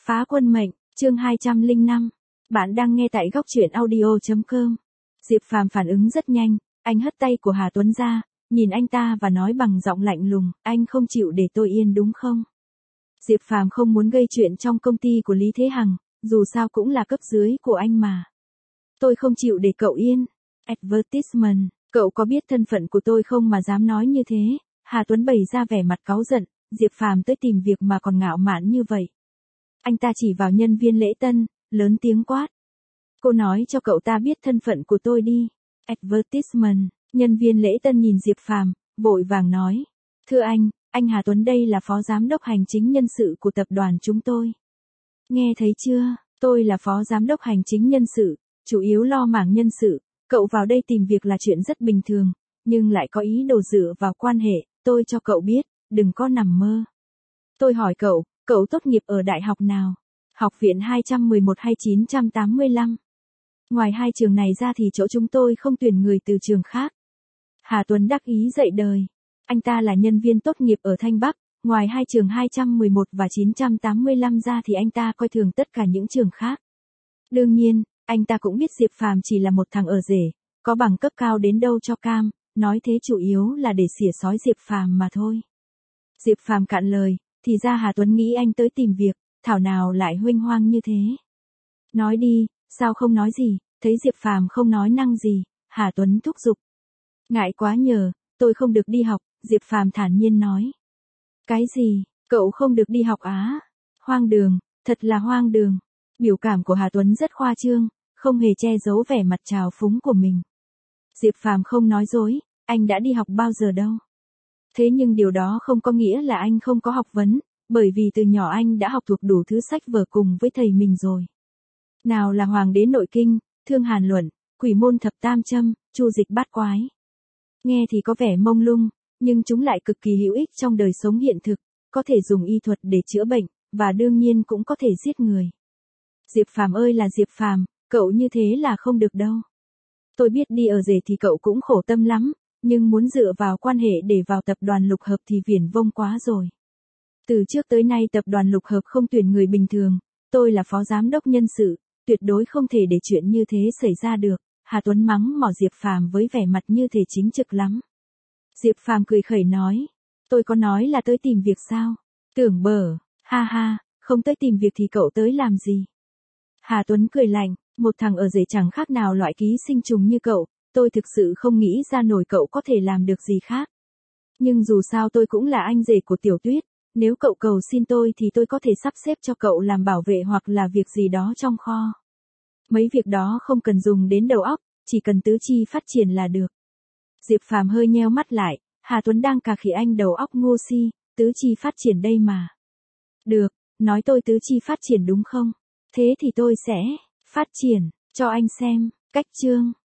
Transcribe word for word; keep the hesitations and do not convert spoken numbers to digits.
Phá quân mệnh, chương hai trăm lẻ năm. Bạn đang nghe tại góc truyện audio chấm com. Diệp Phàm phản ứng rất nhanh, anh hất tay của Hà Tuấn ra, nhìn anh ta và nói bằng giọng lạnh lùng, anh không chịu để tôi yên đúng không? Diệp Phàm không muốn gây chuyện trong công ty của Lý Thế Hằng, dù sao cũng là cấp dưới của anh mà. Tôi không chịu để cậu yên. Advertisement, cậu có biết thân phận của tôi không mà dám nói như thế? Hà Tuấn bày ra vẻ mặt cáu giận, Diệp Phàm tới tìm việc mà còn ngạo mạn như vậy. Anh ta chỉ vào nhân viên lễ tân, lớn tiếng quát. Cô nói cho cậu ta biết thân phận của tôi đi. Advertisement, nhân viên lễ tân nhìn Diệp Phàm, vội vàng nói. Thưa anh, anh Hà Tuấn đây là phó giám đốc hành chính nhân sự của tập đoàn chúng tôi. Nghe thấy chưa, tôi là phó giám đốc hành chính nhân sự, chủ yếu lo mảng nhân sự, cậu vào đây tìm việc là chuyện rất bình thường, nhưng lại có ý đồ dựa vào quan hệ, tôi cho cậu biết, đừng có nằm mơ. Tôi hỏi cậu, cậu tốt nghiệp ở đại học nào? Học viện hai trăm mười một hay chín trăm tám mươi lăm? Ngoài hai trường này ra thì chỗ chúng tôi không tuyển người từ trường khác. Hà Tuấn đắc ý dậy đời. Anh ta là nhân viên tốt nghiệp ở Thanh Bắc, ngoài hai trường hai trăm mười một và chín trăm tám mươi lăm ra thì anh ta coi thường tất cả những trường khác. Đương nhiên, anh ta cũng biết Diệp Phàm chỉ là một thằng ở rể, có bằng cấp cao đến đâu cho cam, nói thế chủ yếu là để xỉa xói Diệp Phàm mà thôi. Diệp Phàm cạn lời, thì ra Hà Tuấn nghĩ anh tới tìm việc, thảo nào lại huênh hoang như thế. Nói đi, sao không nói gì, thấy Diệp Phàm không nói năng gì, Hà Tuấn thúc giục. Ngại quá nhờ, tôi không được đi học, Diệp Phàm thản nhiên nói. Cái gì, cậu không được đi học á? Hoang đường, thật là hoang đường. Biểu cảm của Hà Tuấn rất khoa trương, không hề che giấu vẻ mặt trào phúng của mình. Diệp Phàm không nói dối, anh đã đi học bao giờ đâu. Thế nhưng điều đó không có nghĩa là anh không có học vấn, bởi vì từ nhỏ anh đã học thuộc đủ thứ sách vở cùng với thầy mình rồi. Nào là Hoàng đế nội kinh, Thương Hàn luận, Quỷ môn thập tam châm, Chu dịch bát quái. Nghe thì có vẻ mông lung, nhưng chúng lại cực kỳ hữu ích trong đời sống hiện thực, có thể dùng y thuật để chữa bệnh, và đương nhiên cũng có thể giết người. Diệp Phàm ơi là Diệp Phàm, cậu như thế là không được đâu. Tôi biết đi ở rể thì cậu cũng khổ tâm lắm, nhưng muốn dựa vào quan hệ để vào tập đoàn Lục Hợp thì viển vông quá rồi. Từ trước tới nay tập đoàn Lục Hợp không tuyển người bình thường, tôi là phó giám đốc nhân sự, tuyệt đối không thể để chuyện như thế xảy ra được. Hà Tuấn mắng mỏ Diệp Phàm với vẻ mặt như thể chính trực lắm. Diệp Phàm cười khẩy nói, tôi có nói là tới tìm việc sao? Tưởng bở, ha ha, không tới tìm việc thì cậu tới làm gì? Hà Tuấn cười lạnh, một thằng ở rể chẳng khác nào loại ký sinh trùng như cậu, tôi thực sự không nghĩ ra nổi cậu có thể làm được gì khác. Nhưng dù sao tôi cũng là anh rể của Tiểu Tuyết, nếu cậu cầu xin tôi thì tôi có thể sắp xếp cho cậu làm bảo vệ hoặc là việc gì đó trong kho. Mấy việc đó không cần dùng đến đầu óc, chỉ cần tứ chi phát triển là được. Diệp Phàm hơi nheo mắt lại, Hà Tuấn đang cà khịa anh đầu óc ngu si, tứ chi phát triển đây mà. Được, nói tôi tứ chi phát triển đúng không? Thế thì tôi sẽ phát triển cho anh xem. Cách chương